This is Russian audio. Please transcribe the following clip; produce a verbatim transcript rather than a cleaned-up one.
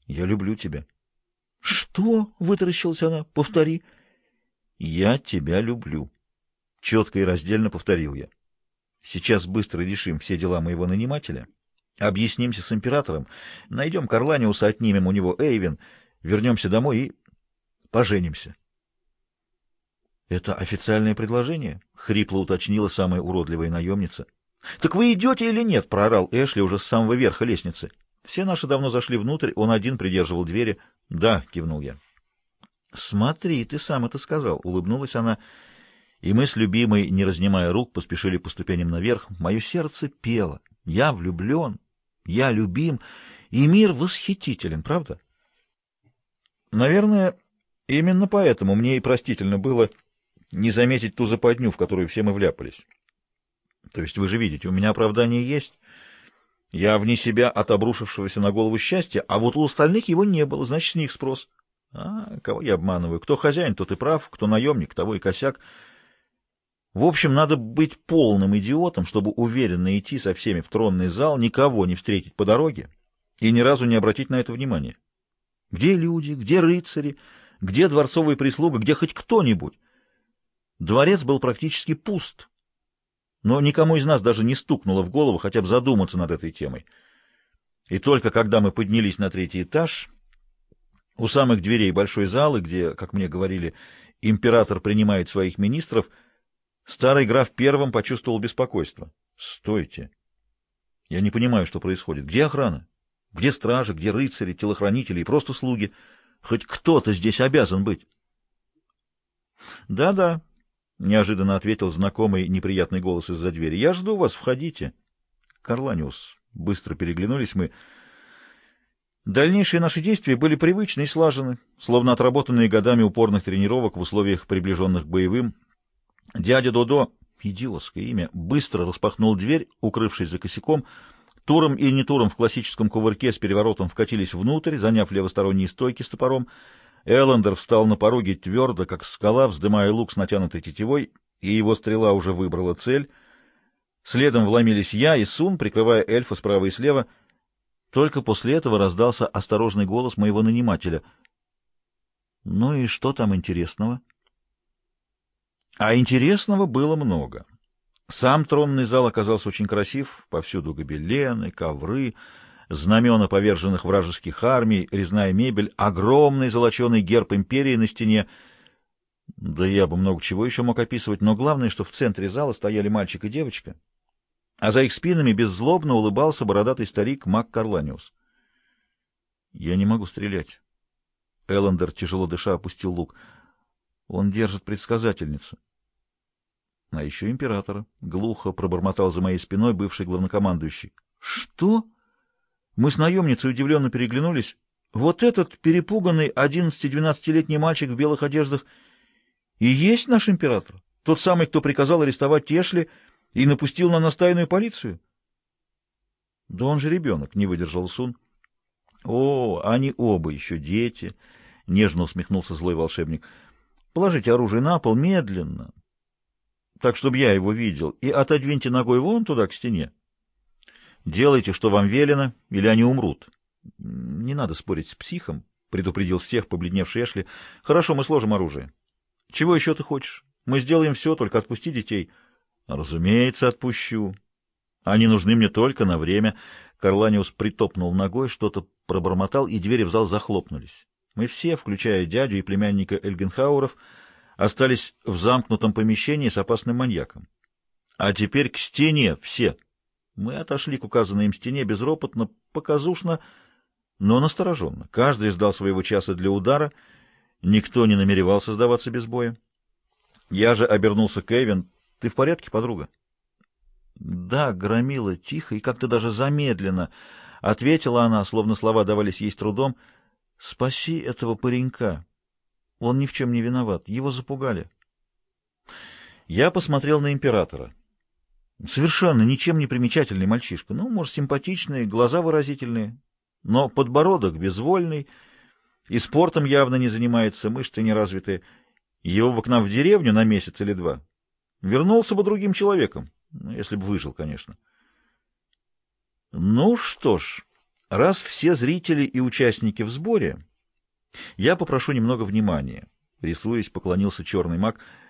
Я люблю тебя. Что? — вытаращилась она. — Повтори. Я тебя люблю. Четко и раздельно повторил я. Сейчас быстро решим все дела моего нанимателя. Объяснимся с императором. Найдем Карланиуса, отнимем у него Эйвен. Вернемся домой и поженимся. — Это официальное предложение? — хрипло уточнила самая уродливая наемница. — Так вы идете или нет? — проорал Эшли уже с самого верха лестницы. Все наши давно зашли внутрь, он один придерживал двери. — Да, — кивнул я. — Смотри, ты сам это сказал, — улыбнулась она, и мы с любимой, не разнимая рук, поспешили по ступеням наверх. Мое сердце пело. Я влюблен, я любим, и мир восхитителен, правда? Наверное, именно поэтому мне и простительно было не заметить ту западню, в которую все мы вляпались. То есть вы же видите, у меня оправдание есть. Я вне себя от обрушившегося на голову счастья, а вот у остальных его не было, значит, с них спрос. А, кого я обманываю? Кто хозяин, тот и прав, кто наемник, того и косяк. В общем, надо быть полным идиотом, чтобы уверенно идти со всеми в тронный зал, никого не встретить по дороге и ни разу не обратить на это внимания. Где люди, где рыцари, где дворцовая прислуга, где хоть кто-нибудь? Дворец был практически пуст, но никому из нас даже не стукнуло в голову хотя бы задуматься над этой темой. И только когда мы поднялись на третий этаж, у самых дверей большой залы, где, как мне говорили, император принимает своих министров, старый граф первым почувствовал беспокойство. «Стойте! Я не понимаю, что происходит. Где охрана? Где стражи, где рыцари, телохранители и просто слуги? Хоть кто-то здесь обязан быть». «Да-да», — неожиданно ответил знакомый неприятный голос из-за двери. «Я жду вас, входите». «Карланиус», — быстро переглянулись мы. Дальнейшие наши действия были привычны и слажены, словно отработанные годами упорных тренировок в условиях, приближенных к боевым. Дядя Додо, идиотское имя, быстро распахнул дверь, укрывшись за косяком. Туром и не туром в классическом кувырке с переворотом вкатились внутрь, заняв левосторонние стойки с топором. Эллендер встал на пороге твердо, как скала, вздымая лук с натянутой тетивой, и его стрела уже выбрала цель. Следом вломились я и Сун, прикрывая эльфа справа и слева. Только после этого раздался осторожный голос моего нанимателя. «Ну и что там интересного?» А интересного было много. Сам тронный зал оказался очень красив, повсюду гобелены, ковры, знамена поверженных вражеских армий, резная мебель, огромный золоченый герб империи на стене. Да я бы много чего еще мог описывать, но главное, что в центре зала стояли мальчик и девочка, а за их спинами беззлобно улыбался бородатый старик Мак Карланиус. «Я не могу стрелять». Эллендер, тяжело дыша, опустил лук. «Он держит предсказательницу». «А еще императора», — глухо пробормотал за моей спиной бывший главнокомандующий. «Что?» Мы с наемницей удивленно переглянулись. «Вот этот перепуганный одиннадцати-двенадцатилетний мальчик в белых одеждах и есть наш император? Тот самый, кто приказал арестовать Эшли и напустил на нас тайную полицию?» «Да он же ребенок», — не выдержал Сун. «О, они оба еще дети», — нежно усмехнулся злой волшебник. «Положите оружие на пол медленно, так, чтобы я его видел, и отодвиньте ногой вон туда, к стене. Делайте, что вам велено, или они умрут». «Не надо спорить с психом», — предупредил всех побледневший Эшли. «Хорошо, мы сложим оружие. Чего еще ты хочешь? Мы сделаем все, только отпусти детей». «Разумеется, отпущу. Они нужны мне только на время». Карланиус притопнул ногой, что-то пробормотал, и двери в зал захлопнулись. Мы все, включая дядю и племянника Эльгенхауров, остались в замкнутом помещении с опасным маньяком. «А теперь к стене все!» Мы отошли к указанной им стене безропотно, показушно, но настороженно. Каждый ждал своего часа для удара, никто не намеревался сдаваться без боя. Я же обернулся к Эйвен. «Ты в порядке, подруга?» «Да, громила тихо и как-то даже замедленно», — ответила она, словно слова давались ей с трудом. «Спаси этого паренька. Он ни в чем не виноват. Его запугали». Я посмотрел на императора. Совершенно ничем не примечательный мальчишка. Ну, может, симпатичный, глаза выразительные, но подбородок безвольный, и спортом явно не занимается, мышцы неразвитые. Его бы к нам в деревню на месяц или два. Вернулся бы другим человеком, ну, если бы выжил, конечно. Ну что ж, Раз все зрители и участники в сборе, я попрошу немного внимания. Рисуясь, поклонился черный маг.